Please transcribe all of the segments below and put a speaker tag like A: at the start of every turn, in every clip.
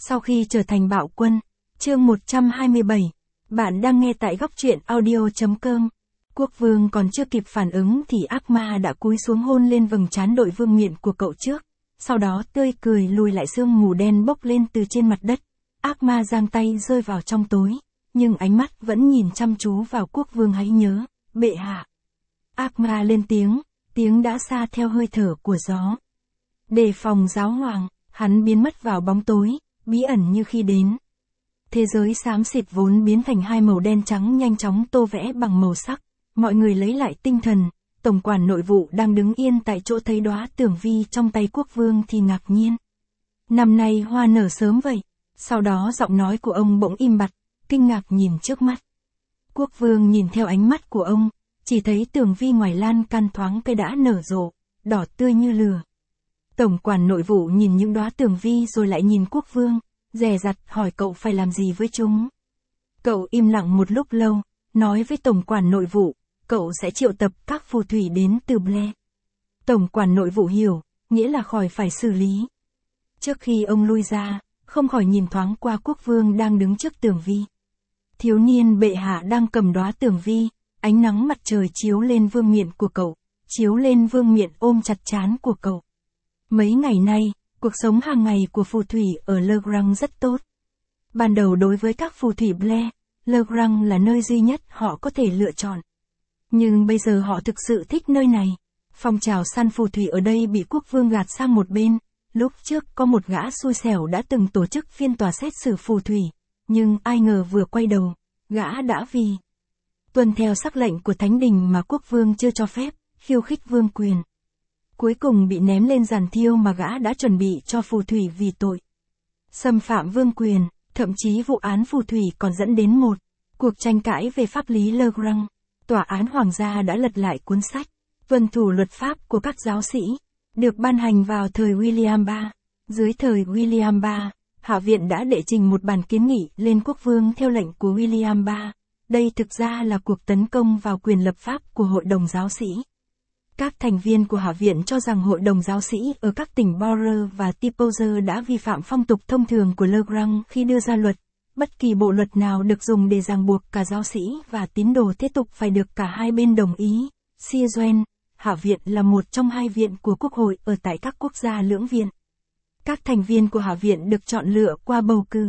A: Sau khi trở thành bạo quân, chương 127, bạn đang nghe tại góc truyện audio.com. Quốc vương còn chưa kịp phản ứng thì ác ma đã cúi xuống hôn lên vầng trán đội vương miện của cậu trước, sau đó tươi cười lùi lại sương mù đen bốc lên từ trên mặt đất. Ác ma giang tay rơi vào trong tối, nhưng ánh mắt vẫn nhìn chăm chú vào quốc vương. Hãy nhớ, bệ hạ. Ác ma lên tiếng đã xa theo hơi thở của gió. Đề phòng giáo hoàng, hắn biến mất vào bóng tối, bí ẩn như khi đến. Thế giới xám xịt vốn biến thành hai màu đen trắng nhanh chóng tô vẽ bằng màu sắc. Mọi người lấy lại tinh thần, tổng quản nội vụ đang đứng yên tại chỗ thấy đóa tường vi trong tay quốc vương thì ngạc nhiên. Năm nay hoa nở sớm vậy. Sau đó giọng nói của ông bỗng im bặt, kinh ngạc nhìn trước mắt. Quốc vương nhìn theo ánh mắt của ông, chỉ thấy tường vi ngoài lan can thoáng cây đã nở rộ, đỏ tươi như lửa. Tổng quản nội vụ nhìn những đóa tường vi rồi lại nhìn quốc vương, dè dặt hỏi cậu phải làm gì với chúng. Cậu im lặng một lúc lâu, nói với tổng quản nội vụ, cậu sẽ triệu tập các phù thủy đến từ Ble. Tổng quản nội vụ hiểu, nghĩa là khỏi phải xử lý. Trước khi ông lui ra, không khỏi nhìn thoáng qua quốc vương đang đứng trước tường vi. Thiếu niên bệ hạ đang cầm đóa tường vi, ánh nắng mặt trời chiếu lên vương miện của cậu, chiếu lên vương miện ôm chặt trán của cậu. Mấy ngày nay, cuộc sống hàng ngày của phù thủy ở Le Grand rất tốt. Ban đầu đối với các phù thủy Ble, Le Grand là nơi duy nhất họ có thể lựa chọn. Nhưng bây giờ họ thực sự thích nơi này. Phong trào săn phù thủy ở đây bị quốc vương gạt sang một bên. Lúc trước có một gã xui xẻo đã từng tổ chức phiên tòa xét xử phù thủy. Nhưng ai ngờ vừa quay đầu, gã đã vì tuân theo sắc lệnh của thánh đình mà quốc vương chưa cho phép, khiêu khích vương quyền. Cuối cùng bị ném lên giàn thiêu mà gã đã chuẩn bị cho phù thủy vì tội xâm phạm vương quyền, thậm chí vụ án phù thủy còn dẫn đến một cuộc tranh cãi về pháp lý Le Grand. Tòa án hoàng gia đã lật lại cuốn sách tuân thủ luật pháp của các giáo sĩ, được ban hành vào thời William III. Dưới thời William III, Hạ viện đã đệ trình một bản kiến nghị lên quốc vương theo lệnh của William III. Đây thực ra là cuộc tấn công vào quyền lập pháp của hội đồng giáo sĩ. Các thành viên của Hạ viện cho rằng hội đồng giáo sĩ ở các tỉnh Borough và Tipouser đã vi phạm phong tục thông thường của Le Grand khi đưa ra luật. Bất kỳ bộ luật nào được dùng để ràng buộc cả giáo sĩ và tín đồ thế tục phải được cả hai bên đồng ý. Siegen, Hạ viện là một trong hai viện của Quốc hội ở tại các quốc gia lưỡng viện. Các thành viên của Hạ viện được chọn lựa qua bầu cử.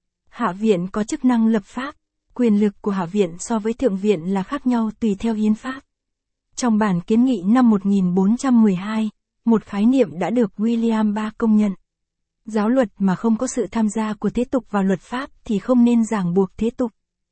A: Hạ viện có chức năng lập pháp. Quyền lực của Hạ viện so với Thượng viện là khác nhau tùy theo hiến pháp. Trong bản kiến nghị năm 1412, một khái niệm đã được William III công nhận. Giáo luật mà không có sự tham gia của thế tục vào luật pháp thì không nên ràng buộc thế tục.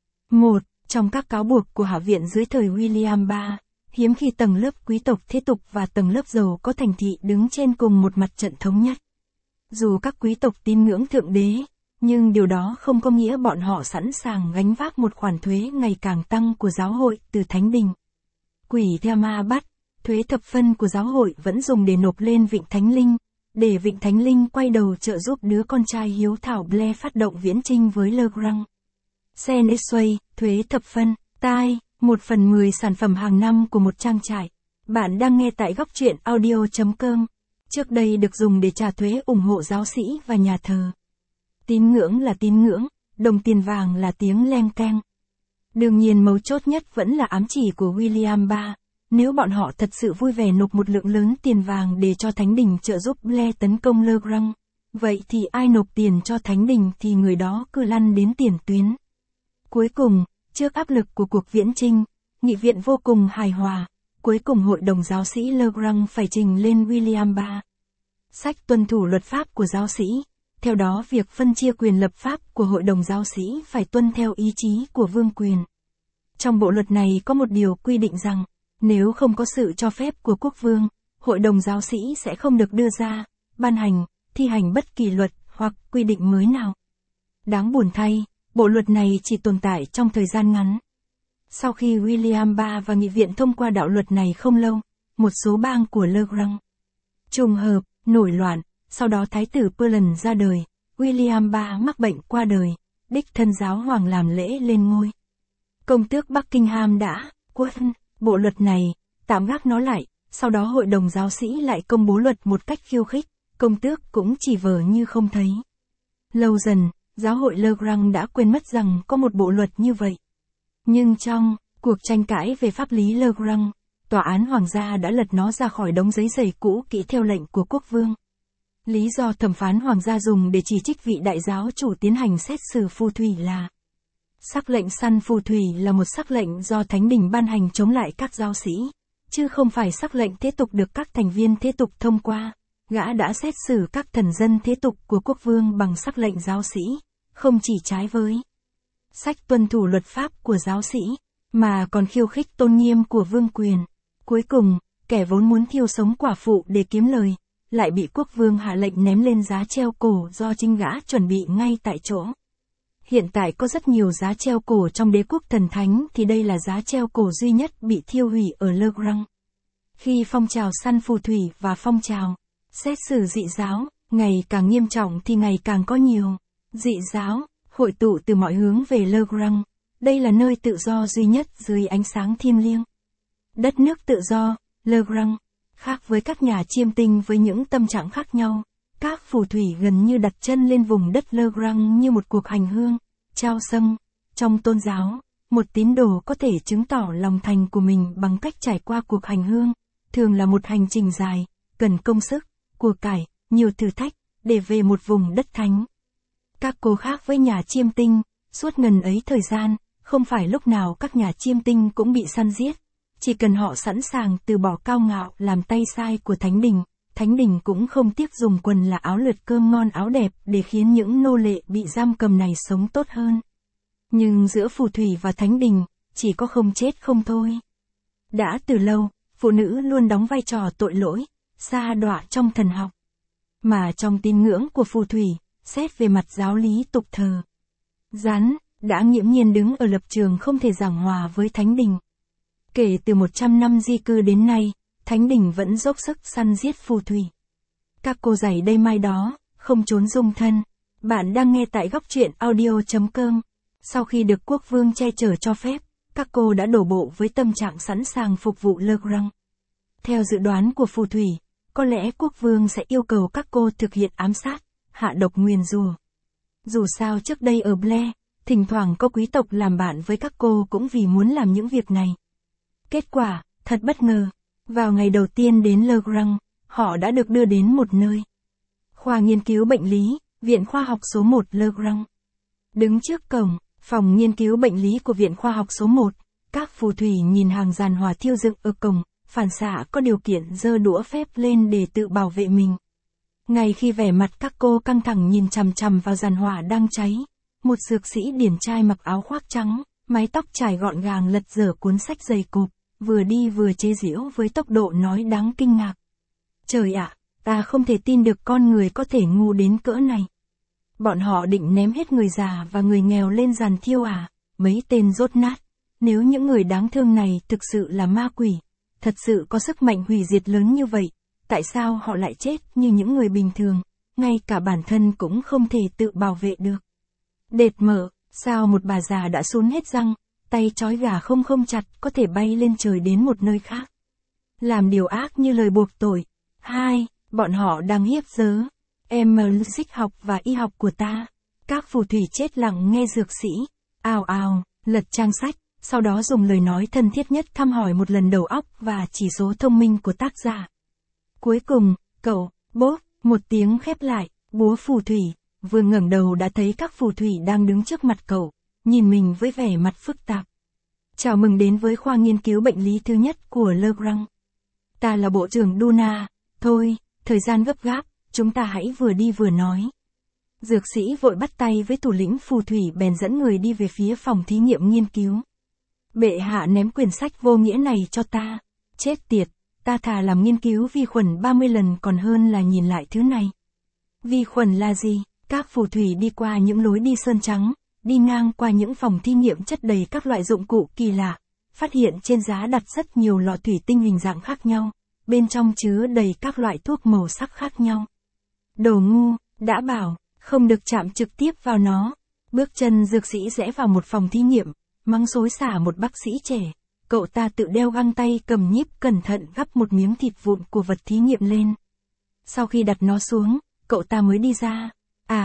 A: Trong các cáo buộc của Hạ viện dưới thời William III, hiếm khi tầng lớp quý tộc thế tục và tầng lớp giàu có thành thị đứng trên cùng một mặt trận thống nhất. Dù các quý tộc tín ngưỡng thượng đế, nhưng điều đó không có nghĩa bọn họ sẵn sàng gánh vác một khoản thuế ngày càng tăng của giáo hội từ thánh đình. Quỷ theo ma bắt, thuế thập phân của giáo hội vẫn dùng để nộp lên Vịnh Thánh Linh, để Vịnh Thánh Linh quay đầu trợ giúp đứa con trai hiếu thảo Ble phát động viễn chinh với Le Grand. Senesway, thuế thập phân, tai, 1/10 sản phẩm hàng năm của một trang trại. Bạn đang nghe tại góc truyện audio.com. Trước đây được dùng để trả thuế ủng hộ giáo sĩ và nhà thờ. Tín ngưỡng là tín ngưỡng, đồng tiền vàng là tiếng leng keng. Đương nhiên mấu chốt nhất vẫn là ám chỉ của William III. Nếu bọn họ thật sự vui vẻ nộp một lượng lớn tiền vàng để cho thánh đình trợ giúp Ble tấn công Le Grand, vậy thì ai nộp tiền cho thánh đình thì người đó cứ lăn đến tiền tuyến. Cuối cùng, trước áp lực của cuộc viễn chinh, nghị viện vô cùng hài hòa, cuối cùng hội đồng giáo sĩ Le Grand phải trình lên William III sách tuân thủ luật pháp của giáo sĩ. Theo đó việc phân chia quyền lập pháp của hội đồng giáo sĩ phải tuân theo ý chí của vương quyền. Trong bộ luật này có một điều quy định rằng, nếu không có sự cho phép của quốc vương, hội đồng giáo sĩ sẽ không được đưa ra, ban hành, thi hành bất kỳ luật hoặc quy định mới nào. Đáng buồn thay, bộ luật này chỉ tồn tại trong thời gian ngắn. Sau khi William III và nghị viện thông qua đạo luật này không lâu, một số bang của Le Grand trùng hợp, nổi loạn, sau đó Thái tử Purland ra đời, William III mắc bệnh qua đời, đích thân giáo hoàng làm lễ lên ngôi. Công tước Buckingham đã quên bộ luật này, tạm gác nó lại, sau đó hội đồng giáo sĩ lại công bố luật một cách khiêu khích, công tước cũng chỉ vờ như không thấy. Lâu dần, giáo hội Legrand đã quên mất rằng có một bộ luật như vậy. Nhưng trong cuộc tranh cãi về pháp lý Legrand, tòa án hoàng gia đã lật nó ra khỏi đống giấy giày cũ kỹ theo lệnh của quốc vương. Lý do thẩm phán hoàng gia dùng để chỉ trích vị đại giáo chủ tiến hành xét xử phù thủy là: sắc lệnh săn phù thủy là một sắc lệnh do thánh đình ban hành chống lại các giáo sĩ, chứ không phải sắc lệnh thế tục được các thành viên thế tục thông qua. Gã đã xét xử các thần dân thế tục của quốc vương bằng sắc lệnh giáo sĩ, không chỉ trái với sách tuân thủ luật pháp của giáo sĩ, mà còn khiêu khích tôn nghiêm của vương quyền. Cuối cùng, kẻ vốn muốn thiêu sống quả phụ để kiếm lời, lại bị quốc vương hạ lệnh ném lên giá treo cổ do chính gã chuẩn bị ngay tại chỗ. Hiện tại có rất nhiều giá treo cổ trong đế quốc thần thánh, thì đây là giá treo cổ duy nhất bị thiêu hủy ở Legrand. Khi phong trào săn phù thủy và phong trào xét xử dị giáo ngày càng nghiêm trọng thì ngày càng có nhiều dị giáo hội tụ từ mọi hướng về Legrand. Đây là nơi tự do duy nhất dưới ánh sáng thiêng liêng. Đất nước tự do, Legrand, khác với các nhà chiêm tinh với những tâm trạng khác nhau. Các phù thủy gần như đặt chân lên vùng đất Legrand như một cuộc hành hương, trao dâng. Trong tôn giáo, một tín đồ có thể chứng tỏ lòng thành của mình bằng cách trải qua cuộc hành hương, thường là một hành trình dài, cần công sức, của cải, nhiều thử thách, để về một vùng đất thánh. Các cô khác với nhà chiêm tinh, suốt ngần ấy thời gian, không phải lúc nào các nhà chiêm tinh cũng bị săn giết. Chỉ cần họ sẵn sàng từ bỏ cao ngạo làm tay sai của Thánh đình cũng không tiếc dùng quần là áo lượt cơm ngon áo đẹp để khiến những nô lệ bị giam cầm này sống tốt hơn. Nhưng giữa phù thủy và Thánh đình, chỉ có không chết không thôi. Đã từ lâu, phụ nữ luôn đóng vai trò tội lỗi, sa đọa trong thần học. Mà trong tín ngưỡng của phù thủy, xét về mặt giáo lý tục thờ, Rắn đã nghiễm nhiên đứng ở lập trường không thể giảng hòa với Thánh đình. Kể từ 100 năm di cư đến nay, Thánh đình vẫn dốc sức săn giết phù thủy. Các cô giày đây mai đó, không trốn dung thân. Bạn đang nghe tại góc truyện audio.com. Sau khi được quốc vương che chở cho phép, các cô đã đổ bộ với tâm trạng sẵn sàng phục vụ Legrand. Theo dự đoán của phù thủy, có lẽ quốc vương sẽ yêu cầu các cô thực hiện ám sát, hạ độc nguyền rủa. Dù sao trước đây ở Blair, thỉnh thoảng có quý tộc làm bạn với các cô cũng vì muốn làm những việc này. Kết quả, thật bất ngờ, vào ngày đầu tiên đến Legrand, họ đã được đưa đến một nơi. Khoa nghiên cứu bệnh lý, Viện Khoa học số 1 Legrand. Đứng trước cổng, phòng nghiên cứu bệnh lý của Viện Khoa học số 1, các phù thủy nhìn hàng giàn hỏa thiêu dựng ở cổng, phản xạ có điều kiện giơ đũa phép lên để tự bảo vệ mình. Ngay khi vẻ mặt các cô căng thẳng nhìn chằm chằm vào giàn hỏa đang cháy, một dược sĩ điển trai mặc áo khoác trắng, mái tóc trải gọn gàng lật dở cuốn sách dày cộp, vừa đi vừa chế giễu với tốc độ nói đáng kinh ngạc. Trời ạ, ta không thể tin được con người có thể ngu đến cỡ này. Bọn họ định ném hết người già và người nghèo lên giàn thiêu à, mấy tên dốt nát. Nếu những người đáng thương này thực sự là ma quỷ, thật sự có sức mạnh hủy diệt lớn như vậy, tại sao họ lại chết như những người bình thường, ngay cả bản thân cũng không thể tự bảo vệ được. Đệt mở, sao một bà già đã sún hết răng, tay trói gà không chặt có thể bay lên trời đến một nơi khác. Làm điều ác như lời buộc tội. 2. Bọn họ đang hiếp dớ dịch học và y học của ta. Các phù thủy chết lặng nghe dược sĩ ào ào lật trang sách, sau đó dùng lời nói thân thiết nhất thăm hỏi một lần đầu óc và chỉ số thông minh của tác giả. Cuối cùng, cậu, bốp, một tiếng khép lại, búa phù thủy, vừa ngẩng đầu đã thấy các phù thủy đang đứng trước mặt cậu, nhìn mình với vẻ mặt phức tạp. Chào mừng đến với khoa nghiên cứu bệnh lý thứ nhất của Legrand. Ta là bộ trưởng Duna, thôi, thời gian gấp gáp, chúng ta hãy vừa đi vừa nói. Dược sĩ vội bắt tay với thủ lĩnh phù thủy bèn dẫn người đi về phía phòng thí nghiệm nghiên cứu. Bệ hạ ném quyển sách vô nghĩa này cho ta. Chết tiệt, ta thà làm nghiên cứu vi khuẩn 30 lần còn hơn là nhìn lại thứ này. Vi khuẩn là gì? Các phù thủy đi qua những lối đi sơn trắng, đi ngang qua những phòng thí nghiệm chất đầy các loại dụng cụ kỳ lạ, phát hiện trên giá đặt rất nhiều lọ thủy tinh hình dạng khác nhau, bên trong chứa đầy các loại thuốc màu sắc khác nhau. Đồ ngu, đã bảo, không được chạm trực tiếp vào nó. Bước chân dược sĩ rẽ vào một phòng thí nghiệm, mắng xối xả một bác sĩ trẻ. Cậu ta tự đeo găng tay cầm nhíp cẩn thận gắp một miếng thịt vụn của vật thí nghiệm lên. Sau khi đặt nó xuống, cậu ta mới đi ra. À,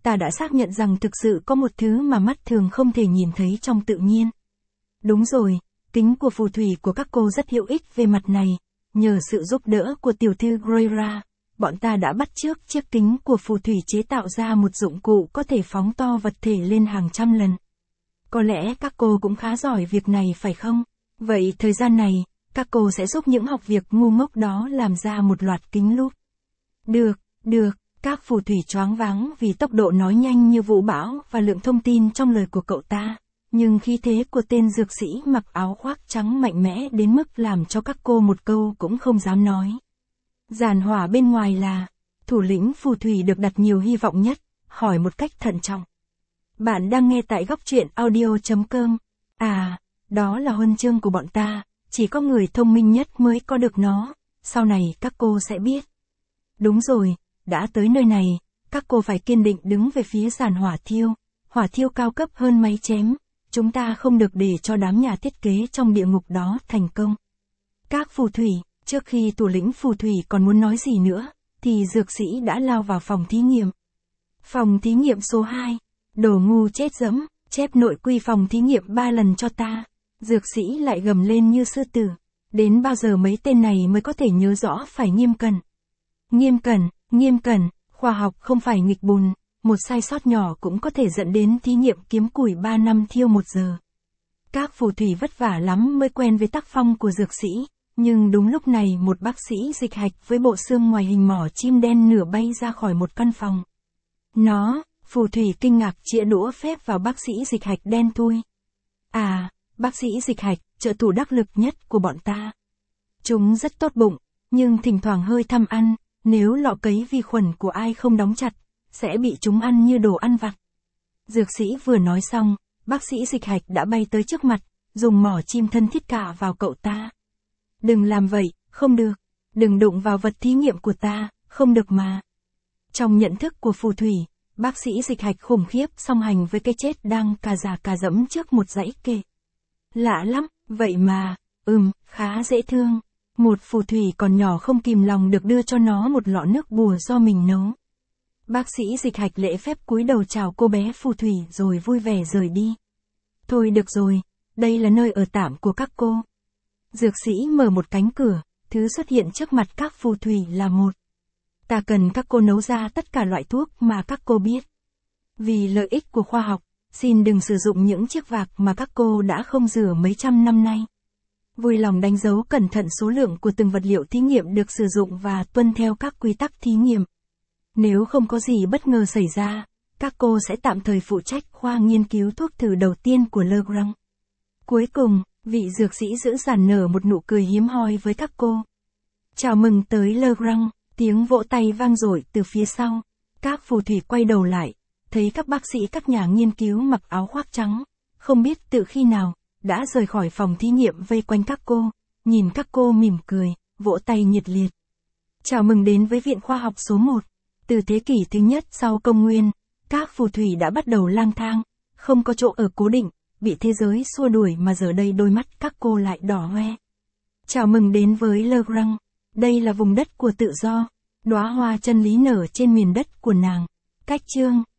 A: ta đã xác nhận rằng thực sự có một thứ mà mắt thường không thể nhìn thấy trong tự nhiên. Đúng rồi, kính của phù thủy của các cô rất hữu ích về mặt này. Nhờ sự giúp đỡ của tiểu thư Greira, bọn ta đã bắt chước chiếc kính của phù thủy chế tạo ra một dụng cụ có thể phóng to vật thể lên hàng trăm lần. Có lẽ các cô cũng khá giỏi việc này phải không? Vậy thời gian này, các cô sẽ giúp những học việc ngu ngốc đó làm ra một loạt kính lúp. Được, các phù thủy choáng váng vì tốc độ nói nhanh như vũ bão và lượng thông tin trong lời của cậu ta. Nhưng khí thế của tên dược sĩ mặc áo khoác trắng mạnh mẽ đến mức làm cho các cô một câu cũng không dám nói. Giàn hỏa bên ngoài là, thủ lĩnh phù thủy được đặt nhiều hy vọng nhất, hỏi một cách thận trọng. Bạn đang nghe tại góc truyện audio.com. À, đó là huân chương của bọn ta, chỉ có người thông minh nhất mới có được nó, sau này các cô sẽ biết. Đúng rồi, đã tới nơi này, các cô phải kiên định đứng về phía giàn hỏa thiêu cao cấp hơn máy chém. Chúng ta không được để cho đám nhà thiết kế trong địa ngục đó thành công. Các phù thủy, trước khi thủ lĩnh phù thủy còn muốn nói gì nữa, thì dược sĩ đã lao vào phòng thí nghiệm. Phòng thí nghiệm số 2, đồ ngu chết dẫm, chép nội quy phòng thí nghiệm 3 lần cho ta. Dược sĩ lại gầm lên như sư tử. Đến bao giờ mấy tên này mới có thể nhớ rõ phải nghiêm cẩn. Nghiêm cẩn, khoa học không phải nghịch bùn. Một sai sót nhỏ cũng có thể dẫn đến thí nghiệm kiếm củi 3 năm thiêu 1 giờ. Các phù thủy vất vả lắm mới quen với tác phong của dược sĩ, nhưng đúng lúc này một bác sĩ dịch hạch với bộ xương ngoài hình mỏ chim đen nửa bay ra khỏi một căn phòng. Phù thủy kinh ngạc chĩa đũa phép vào bác sĩ dịch hạch đen thui. À, bác sĩ dịch hạch, trợ thủ đắc lực nhất của bọn ta. Chúng rất tốt bụng, nhưng thỉnh thoảng hơi tham ăn, nếu lọ cấy vi khuẩn của ai không đóng chặt, sẽ bị chúng ăn như đồ ăn vặt. Dược sĩ vừa nói xong, bác sĩ dịch hạch đã bay tới trước mặt, dùng mỏ chim thân thiết cạ vào cậu ta. Đừng làm vậy, không được. Đừng đụng vào vật thí nghiệm của ta, không được mà. Trong nhận thức của phù thủy, bác sĩ dịch hạch khủng khiếp song hành với cái chết đang cà già cà dẫm trước một dãy kệ. Lạ lắm, vậy mà, khá dễ thương. Một phù thủy còn nhỏ không kìm lòng được đưa cho nó một lọ nước bùa do mình nấu. Bác sĩ dịch hạch lễ phép cúi đầu chào cô bé phù thủy rồi vui vẻ rời đi. Thôi được rồi, đây là nơi ở tạm của các cô. Dược sĩ mở một cánh cửa, thứ xuất hiện trước mặt các phù thủy là một. Ta cần các cô nấu ra tất cả loại thuốc mà các cô biết. Vì lợi ích của khoa học, xin đừng sử dụng những chiếc vạc mà các cô đã không rửa mấy trăm năm nay. Vui lòng đánh dấu cẩn thận số lượng của từng vật liệu thí nghiệm được sử dụng và tuân theo các quy tắc thí nghiệm. Nếu không có gì bất ngờ xảy ra, các cô sẽ tạm thời phụ trách khoa nghiên cứu thuốc thử đầu tiên của Legrand. Cuối cùng, vị dược sĩ giữ dàn nở một nụ cười hiếm hoi với các cô. Chào mừng tới Legrand, tiếng vỗ tay vang dội từ phía sau. Các phù thủy quay đầu lại, thấy các bác sĩ các nhà nghiên cứu mặc áo khoác trắng, không biết từ khi nào, đã rời khỏi phòng thí nghiệm vây quanh các cô, nhìn các cô mỉm cười, vỗ tay nhiệt liệt. Chào mừng đến với Viện Khoa học số 1. Từ thế kỷ thứ nhất sau công nguyên, các phù thủy đã bắt đầu lang thang, không có chỗ ở cố định, bị thế giới xua đuổi mà giờ đây đôi mắt các cô lại đỏ hoe. Chào mừng đến với Legrand, đây là vùng đất của tự do, đóa hoa chân lý nở trên miền đất của nàng. Cách chương